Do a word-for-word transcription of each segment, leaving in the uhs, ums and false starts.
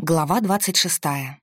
Глава двадцать шестая.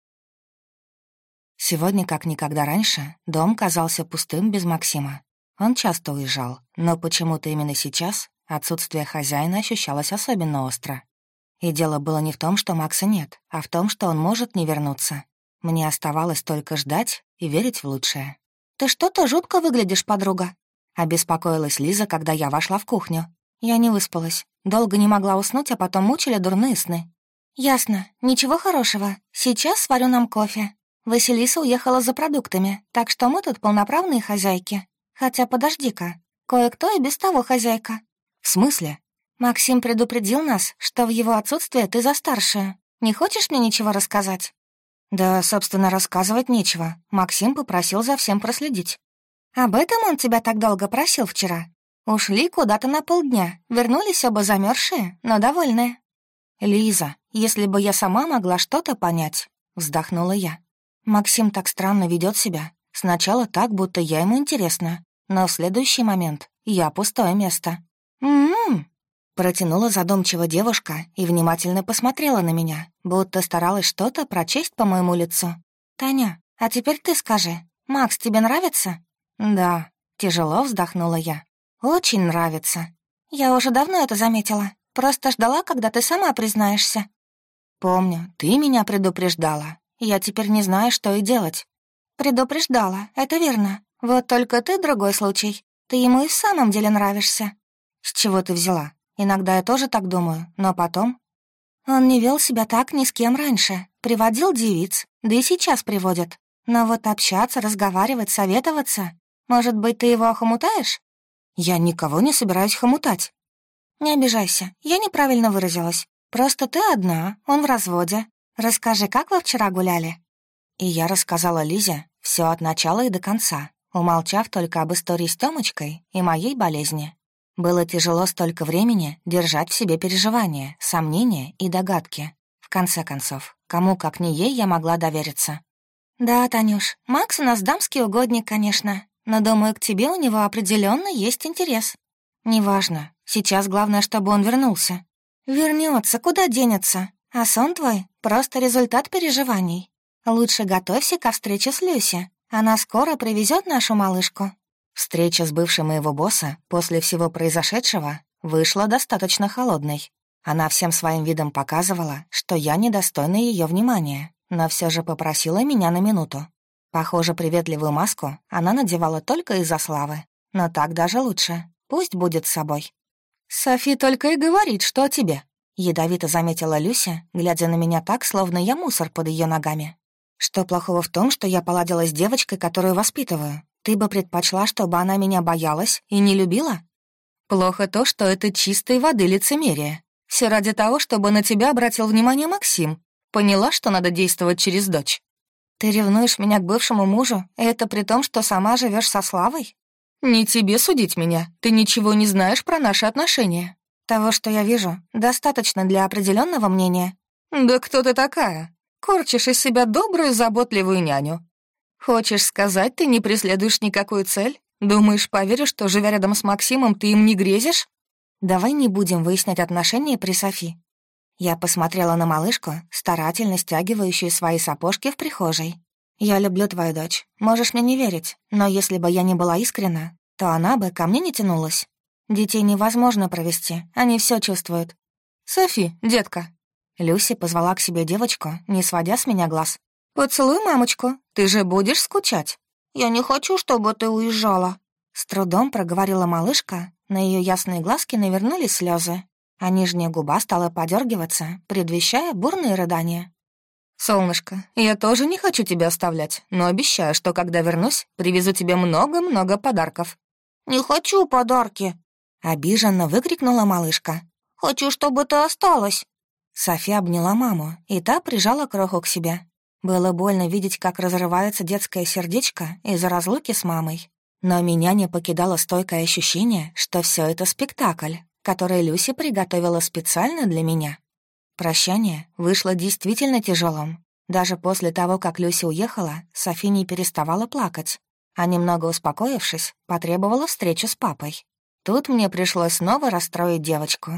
Сегодня, как никогда раньше, дом казался пустым без Максима. Он часто уезжал, но почему-то именно сейчас отсутствие хозяина ощущалось особенно остро. И дело было не в том, что Макса нет, а в том, что он может не вернуться. Мне оставалось только ждать и верить в лучшее. «Ты что-то жутко выглядишь, подруга», — обеспокоилась Лиза, когда я вошла в кухню. Я не выспалась, долго не могла уснуть, а потом мучили дурные сны. «Ясно. Ничего хорошего. Сейчас сварю нам кофе. Василиса уехала за продуктами, так что мы тут полноправные хозяйки. Хотя подожди-ка, кое-кто и без того хозяйка». «В смысле?» «Максим предупредил нас, что в его отсутствие ты за старшую. Не хочешь мне ничего рассказать?» «Да, собственно, рассказывать нечего. Максим попросил за всем проследить». «Об этом он тебя так долго просил вчера? Ушли куда-то на полдня, вернулись оба замерзшие, но довольные». «Лиза, если бы я сама могла что-то понять», — вздохнула я. «Максим так странно ведет себя. Сначала так, будто я ему интересна, но в следующий момент я пустое место». «М-м-м», протянула задумчиво девушка и внимательно посмотрела на меня, будто старалась что-то прочесть по моему лицу. «Таня, а теперь ты скажи, Макс тебе нравится?» «Да», — тяжело вздохнула я. «Очень нравится. Я уже давно это заметила. Просто ждала, когда ты сама признаешься». «Помню, ты меня предупреждала. Я теперь не знаю, что и делать». «Предупреждала, это верно. Вот только ты другой случай. Ты ему и в самом деле нравишься». «С чего ты взяла? Иногда я тоже так думаю, но потом...» «Он не вел себя так ни с кем раньше. Приводил девиц, да и сейчас приводит. Но вот общаться, разговаривать, советоваться... Может быть, ты его охомутаешь?» «Я никого не собираюсь хомутать». «Не обижайся, я неправильно выразилась. Просто ты одна, он в разводе. Расскажи, как вы вчера гуляли?» И я рассказала Лизе все от начала и до конца, умолчав только об истории с Тёмочкой и моей болезни. Было тяжело столько времени держать в себе переживания, сомнения и догадки. В конце концов, кому, как не ей, я могла довериться. «Да, Танюш, Макс у нас дамский угодник, конечно, но, думаю, к тебе у него определенно есть интерес». «Неважно. Сейчас главное, чтобы он вернулся». «Вернется, куда денется? А сон твой — просто результат переживаний. Лучше готовься ко встрече с Люси. Она скоро привезет нашу малышку». Встреча с бывшим моего босса после всего произошедшего вышла достаточно холодной. Она всем своим видом показывала, что я недостойна ее внимания, но все же попросила меня на минуту. Похоже, приветливую маску она надевала только из-за славы, но так даже лучше. Пусть будет с собой. «Софи только и говорит, что о тебе», — ядовито заметила Люся, глядя на меня так, словно я мусор под ее ногами. «Что плохого в том, что я поладила с девочкой, которую воспитываю? Ты бы предпочла, чтобы она меня боялась и не любила?» «Плохо то, что это чистой воды лицемерие. Все ради того, чтобы на тебя обратил внимание Максим. Поняла, что надо действовать через дочь?» «Ты ревнуешь меня к бывшему мужу, и это при том, что сама живешь со Славой?» «Не тебе судить меня. Ты ничего не знаешь про наши отношения. Того, что я вижу, достаточно для определенного мнения». «Да кто ты такая? Корчишь из себя добрую, заботливую няню. Хочешь сказать, ты не преследуешь никакую цель? Думаешь, поверю, что, живя рядом с Максимом, ты им не грезишь?» «Давай не будем выяснять отношения при Софи». Я посмотрела на малышку, старательно стягивающую свои сапожки в прихожей. «Я люблю твою дочь. Можешь мне не верить, но если бы я не была искренна, то она бы ко мне не тянулась. Детей невозможно провести, они все чувствуют». «Софи, детка». Люси позвала к себе девочку, не сводя с меня глаз. «Поцелуй мамочку, ты же будешь скучать». «Я не хочу, чтобы ты уезжала», — с трудом проговорила малышка. На ее ясные глазки навернулись слезы, а нижняя губа стала подергиваться, предвещая бурные рыдания. «Солнышко, я тоже не хочу тебя оставлять, но обещаю, что когда вернусь, привезу тебе много-много подарков». «Не хочу подарки», — обиженно выкрикнула малышка. «Хочу, чтобы ты осталась». Софи обняла маму, и та прижала кроху к себе. Было больно видеть, как разрывается детское сердечко из-за разлуки с мамой. Но меня не покидало стойкое ощущение, что все это спектакль, который Люси приготовила специально для меня. Прощание вышло действительно тяжелым. Даже после того, как Люся уехала, Софи не переставала плакать, а немного успокоившись, потребовала встречу с папой. Тут мне пришлось снова расстроить девочку.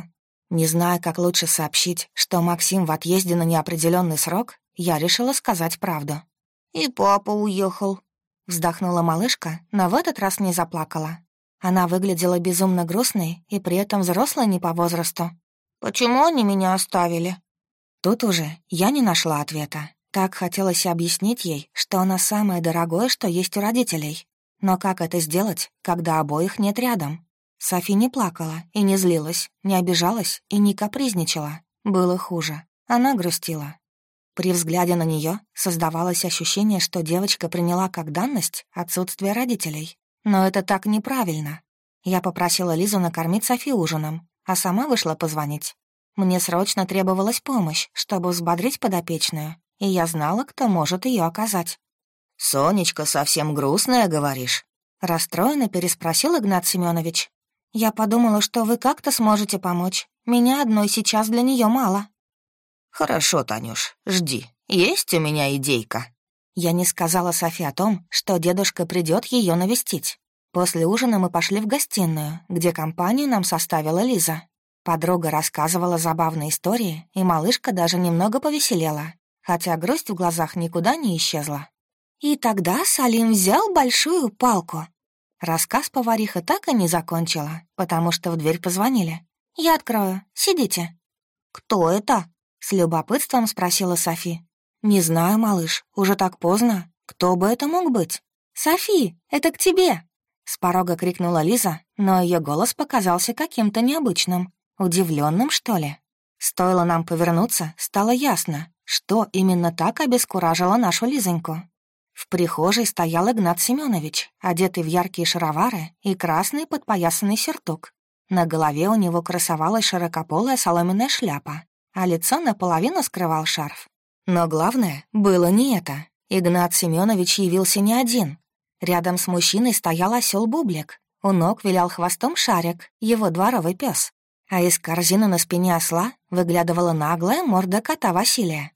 Не зная, как лучше сообщить, что Максим в отъезде на неопределенный срок, я решила сказать правду. «И папа уехал», — вздохнула малышка, но в этот раз не заплакала. Она выглядела безумно грустной и при этом взрослой не по возрасту. «Почему они меня оставили?» Тут уже я не нашла ответа. Так хотелось объяснить ей, что она самое дорогое, что есть у родителей. Но как это сделать, когда обоих нет рядом? Софи не плакала и не злилась, не обижалась и не капризничала. Было хуже. Она грустила. При взгляде на нее создавалось ощущение, что девочка приняла как данность отсутствие родителей. Но это так неправильно. Я попросила Лизу накормить Софи ужином, а сама вышла позвонить. Мне срочно требовалась помощь, чтобы взбодрить подопечную, и я знала, кто может ее оказать. «Сонечка совсем грустная, говоришь?» Расстроенно переспросил Игнат Семенович. «Я подумала, что вы как-то сможете помочь. Меня одной сейчас для нее мало». «Хорошо, Танюш, жди. Есть у меня идейка». Я не сказала Софи о том, что дедушка придет ее навестить. После ужина мы пошли в гостиную, где компанию нам составила Лиза. Подруга рассказывала забавные истории, и малышка даже немного повеселела, хотя грусть в глазах никуда не исчезла. И тогда Салим взял большую палку. Рассказ повариха так и не закончила, потому что в дверь позвонили. «Я открою. Сидите». «Кто это?» — с любопытством спросила Софи. «Не знаю, малыш, уже так поздно. Кто бы это мог быть?» «Софи, это к тебе!» С порога крикнула Лиза, но ее голос показался каким-то необычным, удивленным, что ли. Стоило нам повернуться, стало ясно, что именно так обескуражило нашу Лизоньку. В прихожей стоял Игнат Семенович, одетый в яркие шаровары и красный подпоясанный сюртук. На голове у него красовалась широкополая соломенная шляпа, а лицо наполовину скрывал шарф. Но главное было не это. Игнат Семенович явился не один. Рядом с мужчиной стоял осел Бублик. У ног вилял хвостом Шарик, его дворовый пес. А из корзины на спине осла выглядывала наглая морда кота Василия.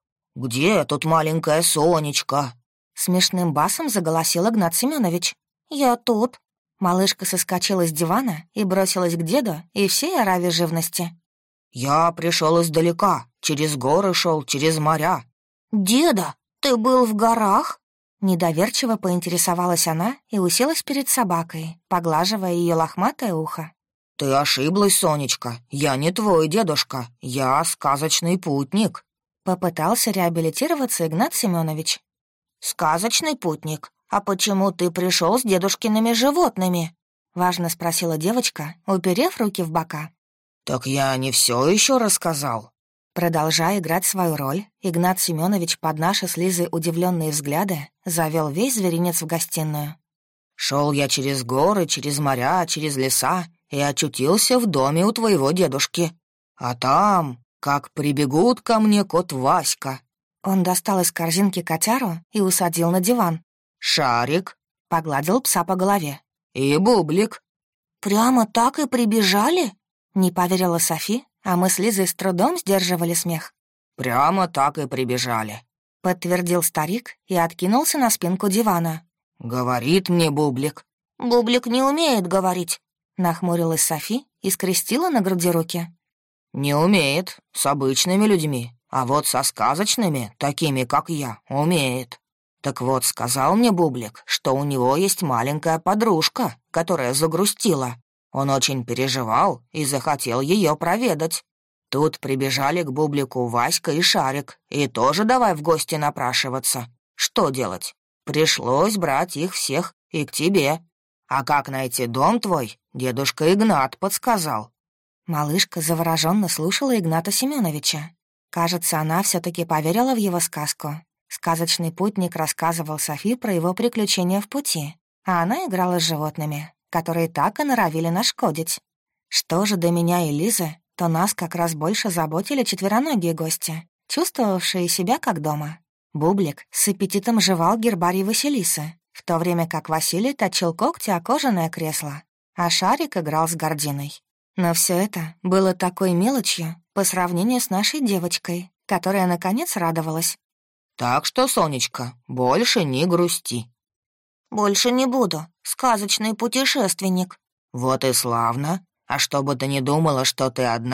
«Где тут маленькая Сонечка?» Смешным басом заголосил Игнат Семенович. «Я тут». Малышка соскочила с дивана и бросилась к деду и всей ораве живности. «Я пришел издалека, через горы шел, через моря». «Деда, ты был в горах?» Недоверчиво поинтересовалась она и уселась перед собакой, поглаживая ее лохматое ухо. «Ты ошиблась, Сонечка, я не твой дедушка, я сказочный путник». Попытался реабилитироваться Игнат Семенович. «Сказочный путник? А почему ты пришел с дедушкиными животными?» Важно спросила девочка, уперев руки в бока. «Так я не все еще рассказал». Продолжая играть свою роль, Игнат Семенович под наши с Лизой удивленные взгляды завел весь зверинец в гостиную. «Шел я через горы, через моря, через леса и очутился в доме у твоего дедушки. А там, как прибегут ко мне кот Васька». Он достал из корзинки котяру и усадил на диван. «Шарик», — погладил пса по голове, — «и Бублик». «Прямо так и прибежали?» — не поверила Софи, а мы с Лизой с трудом сдерживали смех. «Прямо так и прибежали», — подтвердил старик и откинулся на спинку дивана. «Говорит мне Бублик». «Бублик не умеет говорить», — нахмурилась Софи и скрестила на груди руки. «Не умеет, с обычными людьми, а вот со сказочными, такими, как я, умеет. Так вот, сказал мне Бублик, что у него есть маленькая подружка, которая загрустила. Он очень переживал и захотел ее проведать. Тут прибежали к Бублику Васька и Шарик, и тоже давай в гости напрашиваться. Что делать? Пришлось брать их всех и к тебе. А как найти дом твой, дедушка Игнат подсказал». Малышка завороженно слушала Игната Семеновича. Кажется, она все-таки поверила в его сказку. Сказочный путник рассказывал Софи про его приключения в пути, а она играла с животными, которые так и норовили нашкодить. Что же до меня и Лизы, то нас как раз больше заботили четвероногие гости, чувствовавшие себя как дома. Бублик с аппетитом жевал гербарий Василисы, в то время как Василий точил когти о кожаное кресло, а Шарик играл с Гординой. Но все это было такой мелочью по сравнению с нашей девочкой, которая, наконец, радовалась. «Так что, Сонечка, больше не грусти». «Больше не буду. Сказочный путешественник». «Вот и славно. А чтобы ты не думала, что ты одна,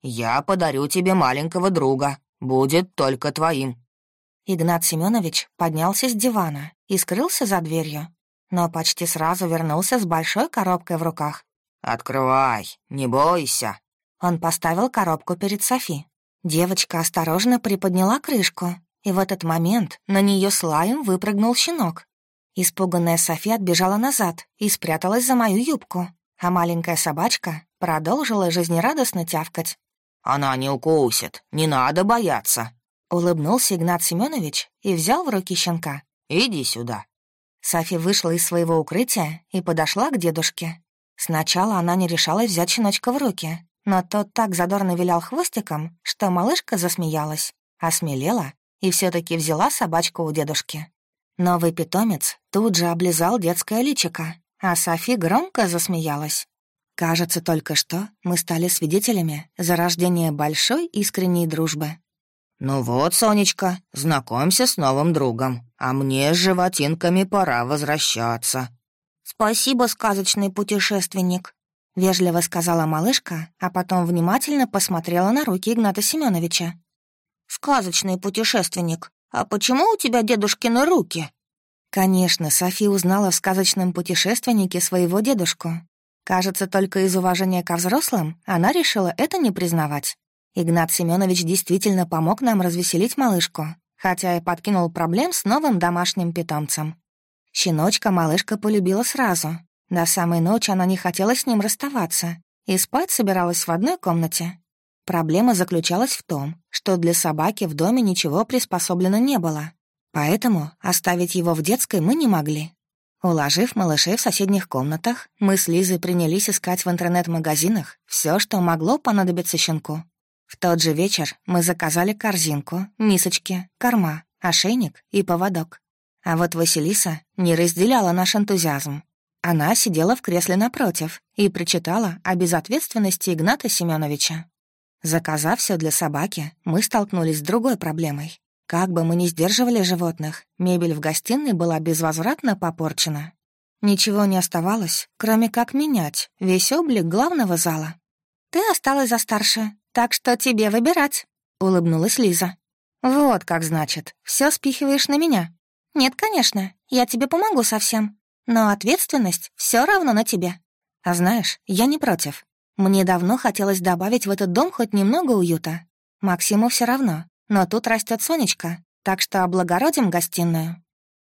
Я подарю тебе маленького друга. Будет только твоим». Игнат Семенович поднялся с дивана и скрылся за дверью, но почти сразу вернулся с большой коробкой в руках. «Открывай, не бойся». Он поставил коробку перед Софи. Девочка осторожно приподняла крышку, и в этот момент на нее с лаем выпрыгнул щенок. Испуганная Софи отбежала назад и спряталась за мою юбку, а маленькая собачка продолжила жизнерадостно тявкать. «Она не укусит, не надо бояться», — улыбнулся Игнат Семенович и взял в руки щенка. «Иди сюда». Софи вышла из своего укрытия и подошла к дедушке. Сначала она не решалась взять щеночка в руки, но тот так задорно вилял хвостиком, что малышка засмеялась, осмелела и все таки взяла собачку у дедушки. Новый питомец тут же облизал детское личико, а Софи громко засмеялась. Кажется, только что мы стали свидетелями зарождения большой искренней дружбы. «Ну вот, Сонечка, знакомься с новым другом, а мне с животинками пора возвращаться». «Спасибо, сказочный путешественник», — вежливо сказала малышка, а потом внимательно посмотрела на руки Игната Семеновича. «Сказочный путешественник, а почему у тебя дедушкины руки?» Конечно, Софи узнала в сказочном путешественнике своего дедушку. Кажется, только из уважения ко взрослым она решила это не признавать. Игнат Семенович действительно помог нам развеселить малышку, хотя и подкинул проблем с новым домашним питомцем. Щеночка малышка полюбила сразу. До самой ночи она не хотела с ним расставаться и спать собиралась в одной комнате. Проблема заключалась в том, что для собаки в доме ничего приспособлено не было, поэтому оставить его в детской мы не могли. Уложив малышей в соседних комнатах, мы с Лизой принялись искать в интернет-магазинах все, что могло понадобиться щенку. В тот же вечер мы заказали корзинку, мисочки, корма, ошейник и поводок. А вот Василиса не разделяла наш энтузиазм. Она сидела в кресле напротив и причитала о безответственности Игната Семеновича. Заказав все для собаки, мы столкнулись с другой проблемой. Как бы мы ни сдерживали животных, мебель в гостиной была безвозвратно попорчена. Ничего не оставалось, кроме как менять весь облик главного зала. «Ты осталась за старшую, так что тебе выбирать», — улыбнулась Лиза. «Вот как значит, все спихиваешь на меня». «Нет, конечно, я тебе помогу совсем, но ответственность все равно на тебе». «А знаешь, я не против. Мне давно хотелось добавить в этот дом хоть немного уюта. Максиму все равно, но тут растет Сонечка, так что облагородим гостиную».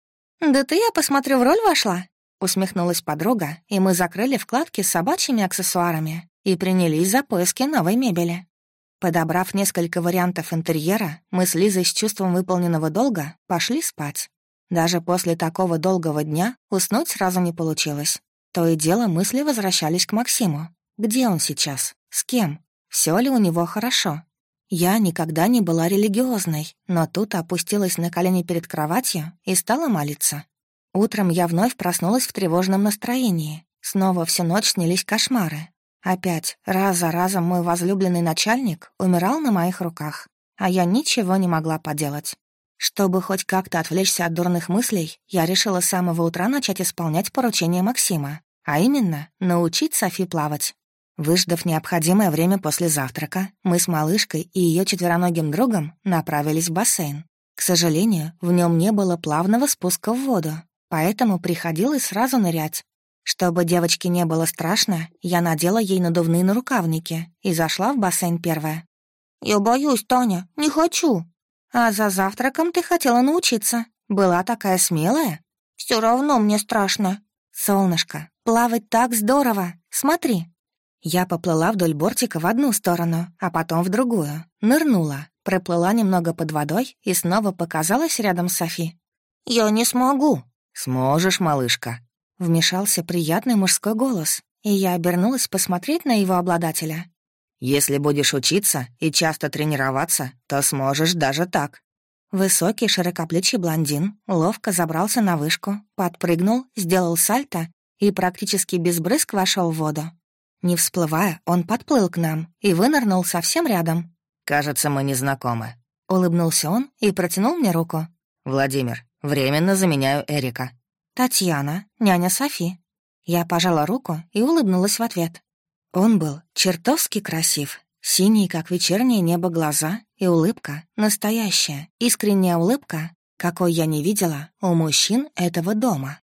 «Да ты, я посмотрю, в роль вошла», — усмехнулась подруга, и мы закрыли вкладки с собачьими аксессуарами и принялись за поиски новой мебели. Подобрав несколько вариантов интерьера, мы с Лизой с чувством выполненного долга пошли спать. Даже после такого долгого дня уснуть сразу не получилось. То и дело мысли возвращались к Максиму. Где он сейчас? С кем? Все ли у него хорошо? Я никогда не была религиозной, но тут опустилась на колени перед кроватью и стала молиться. Утром я вновь проснулась в тревожном настроении. Снова всю ночь снились кошмары. Опять, раз за разом мой возлюбленный начальник умирал на моих руках, а я ничего не могла поделать. Чтобы хоть как-то отвлечься от дурных мыслей, я решила с самого утра начать исполнять поручение Максима, а именно научить Софи плавать. Выждав необходимое время после завтрака, мы с малышкой и ее четвероногим другом направились в бассейн. К сожалению, в нем не было плавного спуска в воду, поэтому приходилось сразу нырять. Чтобы девочке не было страшно, я надела ей надувные нарукавники и зашла в бассейн первая. «Я боюсь, Таня, не хочу». «А за завтраком ты хотела научиться. Была такая смелая». «Все равно мне страшно». «Солнышко, плавать так здорово. Смотри». Я поплыла вдоль бортика в одну сторону, а потом в другую. Нырнула, проплыла немного под водой и снова показалась рядом с Софи. «Я не смогу». «Сможешь, малышка». Вмешался приятный мужской голос, и я обернулась посмотреть на его обладателя. «Если будешь учиться и часто тренироваться, то сможешь даже так». Высокий широкоплечий блондин ловко забрался на вышку, подпрыгнул, сделал сальто и практически без брызг вошел в воду. Не всплывая, он подплыл к нам и вынырнул совсем рядом. «Кажется, мы не знакомы». Улыбнулся он и протянул мне руку. «Владимир, временно заменяю Эрика». «Татьяна, няня Софи». Я пожала руку и улыбнулась в ответ. Он был чертовски красив, Синие, как вечернее небо, глаза и улыбка, настоящая, искренняя улыбка, какой я не видела у мужчин этого дома.